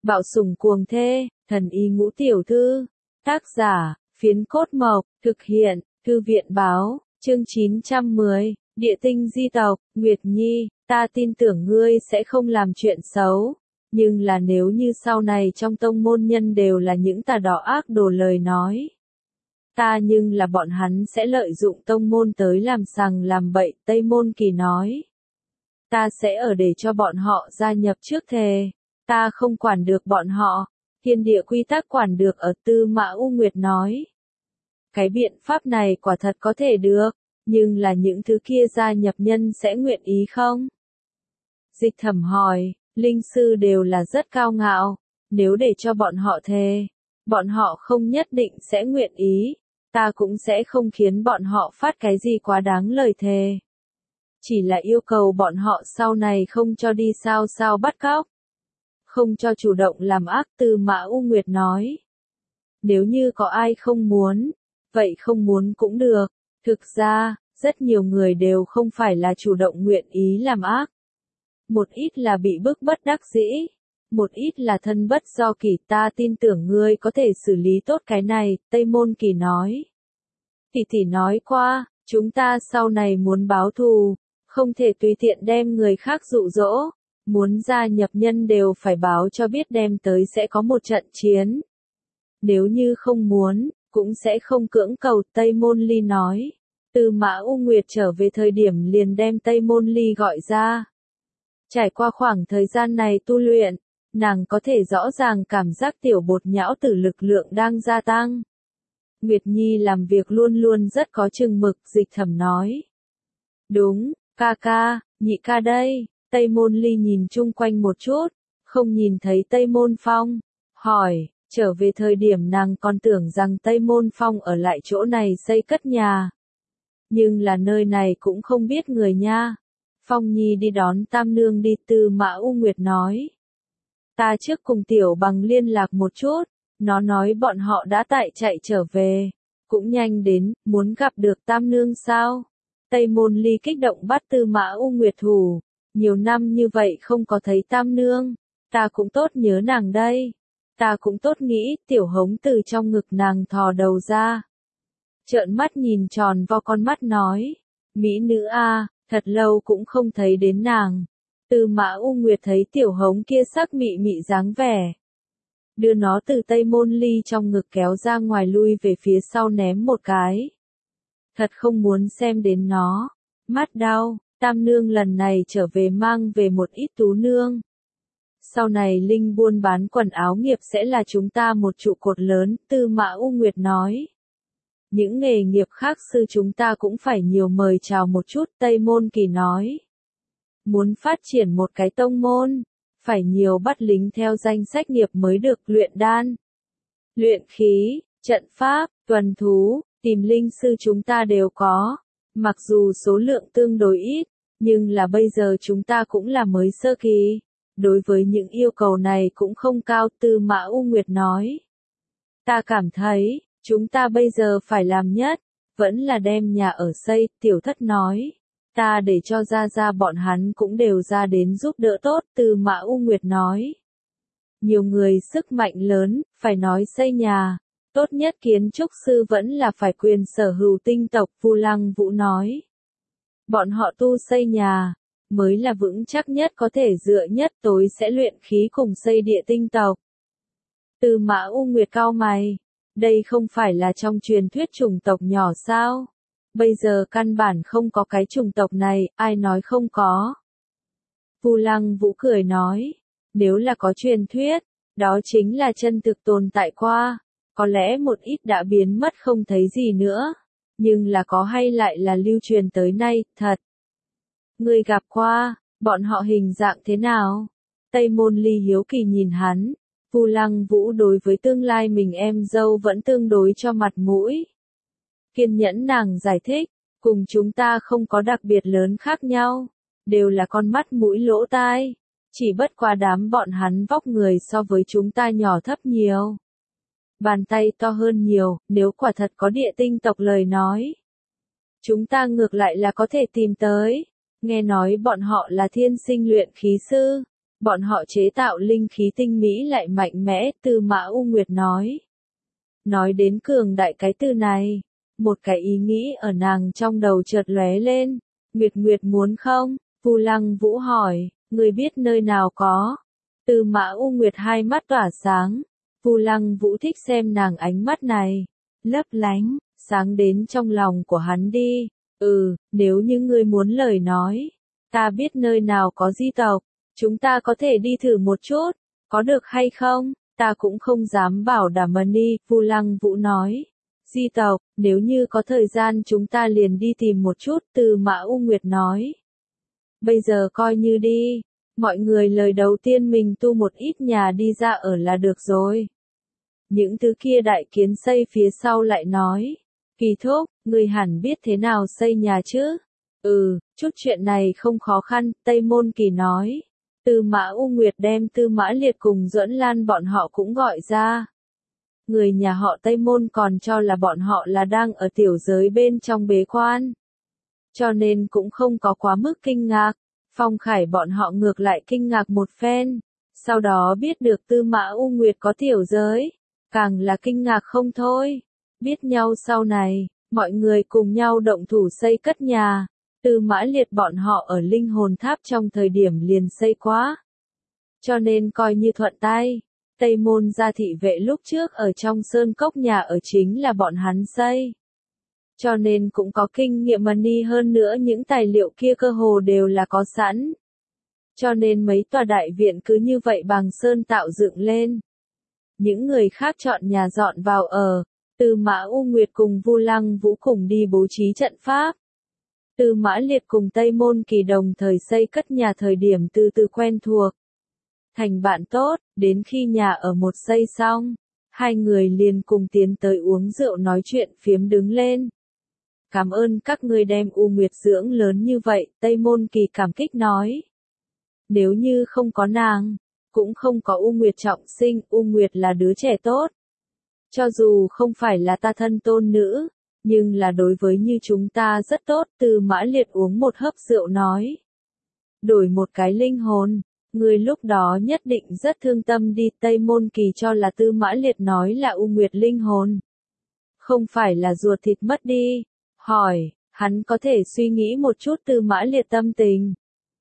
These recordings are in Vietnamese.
Bạo sủng cuồng thê, thần y ngũ tiểu thư. Tác giả, Phiến Cốt Mộc, thực hiện, Thư viện báo, chương 910, Địa tinh di tộc, Nguyệt Nhi, ta tin tưởng ngươi sẽ không làm chuyện xấu, nhưng là nếu như sau này trong tông môn nhân đều là những tà đỏ ác đồ lời nói. Ta nhưng là bọn hắn sẽ lợi dụng tông môn tới làm sằng làm bậy, Tây Môn Kỳ nói. Ta sẽ ở để cho bọn họ gia nhập trước thề, ta không quản được bọn họ, thiên địa quy tắc quản được ở Tư Mã U Nguyệt nói. Cái biện pháp này quả thật có thể được, nhưng là những thứ kia gia nhập nhân sẽ nguyện ý không? Dịch Thẩm hỏi, linh sư đều là rất cao ngạo, nếu để cho bọn họ thề, bọn họ không nhất định sẽ nguyện ý, ta cũng sẽ không khiến bọn họ phát cái gì quá đáng lời thề. Chỉ là yêu cầu bọn họ sau này không cho đi sao bắt cóc, không cho chủ động làm ác, Tư Mã U Nguyệt nói. Nếu như có ai không muốn, vậy không muốn cũng được, thực ra, rất nhiều người đều không phải là chủ động nguyện ý làm ác. Một ít là bị bức bất đắc dĩ, một ít là thân bất do kỳ, ta tin tưởng ngươi có thể xử lý tốt cái này, Tây Môn Kỳ nói. Tỷ nói qua, chúng ta sau này muốn báo thù, không thể tùy tiện đem người khác dụ dỗ, muốn gia nhập nhân đều phải báo cho biết đem tới sẽ có một trận chiến. Nếu như không muốn, cũng sẽ không cưỡng cầu, Tây Môn Ly nói. Tư Mã U Nguyệt trở về thời điểm liền đem Tây Môn Ly gọi ra. Trải qua khoảng thời gian này tu luyện, nàng có thể rõ ràng cảm giác tiểu bột nhão tử lực lượng đang gia tăng. Nguyệt Nhi làm việc luôn luôn rất có chừng mực, Dịch Thẩm nói. Đúng, ca, nhị ca đây. Tây Môn Ly nhìn chung quanh một chút, không nhìn thấy Tây Môn Phong, hỏi, trở về thời điểm nàng còn tưởng rằng Tây Môn Phong ở lại chỗ này xây cất nhà. Nhưng là nơi này cũng không biết người nha. Phong Nhi đi đón Tam Nương đi, Tư Mã U Nguyệt nói. Ta trước cùng Tiểu Bằng liên lạc một chút, nó nói bọn họ đã tại chạy trở về, cũng nhanh đến, muốn gặp được Tam Nương sao? Tây Môn Ly kích động bắt Tư Mã U Nguyệt thủ. Nhiều năm như vậy không có thấy Tam Nương, ta cũng tốt nhớ nàng đây. Ta cũng tốt nghĩ, Tiểu Hống từ trong ngực nàng thò đầu ra. Trợn mắt nhìn tròn vo con mắt nói, mỹ nữ a, thật lâu cũng không thấy đến nàng. Tư Mã U Nguyệt thấy Tiểu Hống kia sắc mị mị dáng vẻ. Đưa nó từ Tây Môn Ly trong ngực kéo ra ngoài, lui về phía sau ném một cái. Thật không muốn xem đến nó, mắt đau. Tam Nương lần này trở về mang về một ít tú nương. Sau này Linh buôn bán quần áo nghiệp sẽ là chúng ta một trụ cột lớn, Tư Mã U Nguyệt nói. Những nghề nghiệp khác sư chúng ta cũng phải nhiều mời chào một chút, Tây Môn Kỳ nói. Muốn phát triển một cái tông môn, phải nhiều bắt lính theo danh sách nghiệp mới được, luyện đan, luyện khí, trận pháp, tuần thú, tìm linh sư chúng ta đều có. Mặc dù số lượng tương đối ít, nhưng là bây giờ chúng ta cũng là mới sơ kỳ. Đối với những yêu cầu này cũng không cao, Tư Mã U Nguyệt nói. Ta cảm thấy, chúng ta bây giờ phải làm nhất, vẫn là đem nhà ở xây, Tiểu Thất nói. Ta để cho ra bọn hắn cũng đều ra đến giúp đỡ tốt, Tư Mã U Nguyệt nói. Nhiều người sức mạnh lớn, phải nói xây nhà. Tốt nhất kiến trúc sư vẫn là phải quyền sở hữu tinh tộc, Vu Lăng Vũ nói. Bọn họ tu xây nhà, mới là vững chắc nhất, có thể dựa nhất, tối sẽ luyện khí cùng xây địa tinh tộc. Tư Mã U Nguyệt cau mày, đây không phải là trong truyền thuyết chủng tộc nhỏ sao? Bây giờ căn bản không có cái chủng tộc này, ai nói không có? Vu Lăng Vũ cười nói, nếu là có truyền thuyết, đó chính là chân thực tồn tại qua. Có lẽ một ít đã biến mất không thấy gì nữa, nhưng là có hay lại là lưu truyền tới nay, thật. Người gặp qua, bọn họ hình dạng thế nào? Tây Môn Ly hiếu kỳ nhìn hắn, Vu Lăng Vũ đối với tương lai mình em dâu vẫn tương đối cho mặt mũi. Kiên nhẫn nàng giải thích, cùng chúng ta không có đặc biệt lớn khác nhau, đều là con mắt mũi lỗ tai, chỉ bất qua đám bọn hắn vóc người so với chúng ta nhỏ thấp nhiều. Bàn tay to hơn nhiều, nếu quả thật có địa tinh tộc lời nói. Chúng ta ngược lại là có thể tìm tới, nghe nói bọn họ là thiên sinh luyện khí sư, Bọn họ chế tạo linh khí tinh mỹ lại mạnh mẽ, Tư Mã U Nguyệt nói. Nói đến cường đại cái từ này, một cái ý nghĩ ở nàng trong đầu chợt lóe lên. Nguyệt Nguyệt muốn không? Vu Lăng Vũ hỏi, người biết nơi nào có? Tư Mã U Nguyệt hai mắt tỏa sáng. Vu Lăng Vũ thích xem nàng ánh mắt này, lấp lánh, sáng đến trong lòng của hắn đi. Nếu như ngươi muốn lời nói, ta biết nơi nào có di tộc, chúng ta có thể đi thử một chút, có được hay không? Ta cũng không dám bảo đảm đi, Vu Lăng Vũ nói. Di tộc, nếu như có thời gian chúng ta liền đi tìm một chút, Tư Mã U Nguyệt nói. Bây giờ coi như đi, mọi người lời đầu tiên mình tu một ít nhà đi ra ở là được rồi. Những thứ kia đại kiến xây phía sau lại nói. Kỳ Thúc, người hẳn biết thế nào xây nhà chứ? Chút chuyện này không khó khăn, Tây Môn Kỳ nói. Tư Mã U Nguyệt đem Tư Mã Liệt cùng Duẫn Lan bọn họ cũng gọi ra. Người nhà họ Tây Môn còn cho là bọn họ là đang ở tiểu giới bên trong bế quan. Cho nên cũng không có quá mức kinh ngạc. Phong Khải bọn họ ngược lại kinh ngạc một phen. Sau đó biết được Tư Mã U Nguyệt có tiểu giới. Càng là kinh ngạc không thôi. Biết nhau sau này, mọi người cùng nhau động thủ xây cất nhà. Tư Mã Liệt bọn họ ở linh hồn tháp trong thời điểm liền xây quá. Cho nên coi như thuận tay. Tây Môn gia thị vệ lúc trước ở trong sơn cốc nhà ở chính là bọn hắn xây. Cho nên cũng có kinh nghiệm money hơn nữa những tài liệu kia cơ hồ đều là có sẵn. Cho nên mấy tòa đại viện cứ như vậy bằng sơn tạo dựng lên. Những người khác chọn nhà dọn vào ở. Tư Mã U Nguyệt cùng Vu Lăng Vũ cùng đi bố trí trận pháp. Tư Mã Liệt cùng Tây Môn Kỳ đồng thời xây cất nhà thời điểm từ từ quen thuộc. Thành bạn tốt, đến khi nhà ở một xây xong, hai người liền cùng tiến tới uống rượu nói chuyện phiếm đứng lên. Cảm ơn các ngươi đem U Nguyệt dưỡng lớn như vậy, Tây Môn Kỳ cảm kích nói. Nếu như không có nàng, cũng không có U Nguyệt trọng sinh, U Nguyệt là đứa trẻ tốt. Cho dù không phải là ta thân tôn nữ, nhưng là đối với như chúng ta rất tốt, Tư Mã Liệt uống một hớp rượu nói. Đổi một cái linh hồn, người lúc đó nhất định rất thương tâm đi, Tây Môn Kỳ cho là Tư Mã Liệt nói là U Nguyệt linh hồn. Không phải là ruột thịt mất đi, hỏi, hắn có thể suy nghĩ một chút Tư Mã Liệt tâm tình.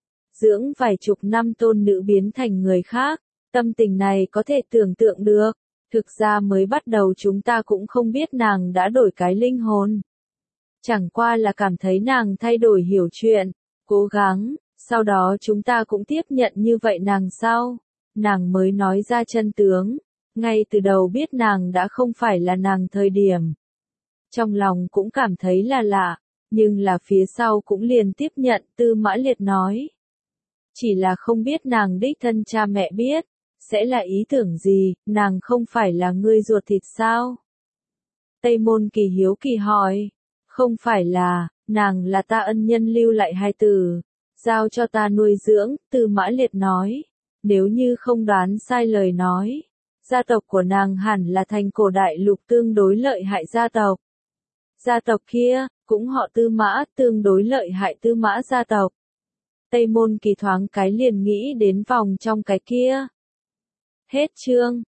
Dưỡng vài chục năm tôn nữ biến thành người khác, tâm tình này có thể tưởng tượng được. Thực ra mới bắt đầu chúng ta cũng không biết nàng đã đổi cái linh hồn. Chẳng qua là cảm thấy nàng thay đổi hiểu chuyện, cố gắng, sau đó chúng ta cũng tiếp nhận như vậy nàng sau. Nàng mới nói ra chân tướng, ngay từ đầu biết nàng đã không phải là nàng thời điểm. Trong lòng cũng cảm thấy là lạ, nhưng là phía sau cũng liền tiếp nhận, Tư Mã Liệt nói. Chỉ là không biết nàng đích thân cha mẹ biết. Sẽ là ý tưởng gì, nàng không phải là ngươi ruột thịt sao? Tây Môn Kỳ hiếu kỳ hỏi. Không phải là, nàng là ta ân nhân lưu lại hai từ. Giao cho ta nuôi dưỡng, Tư Mã Liệt nói. Nếu như không đoán sai lời nói. Gia tộc của nàng hẳn là thành cổ đại lục tương đối lợi hại gia tộc. Gia tộc kia, cũng họ Tư Mã, tương đối lợi hại Tư Mã gia tộc. Tây Môn Kỳ thoáng cái liền nghĩ đến vòng trong cái kia. Hết chương.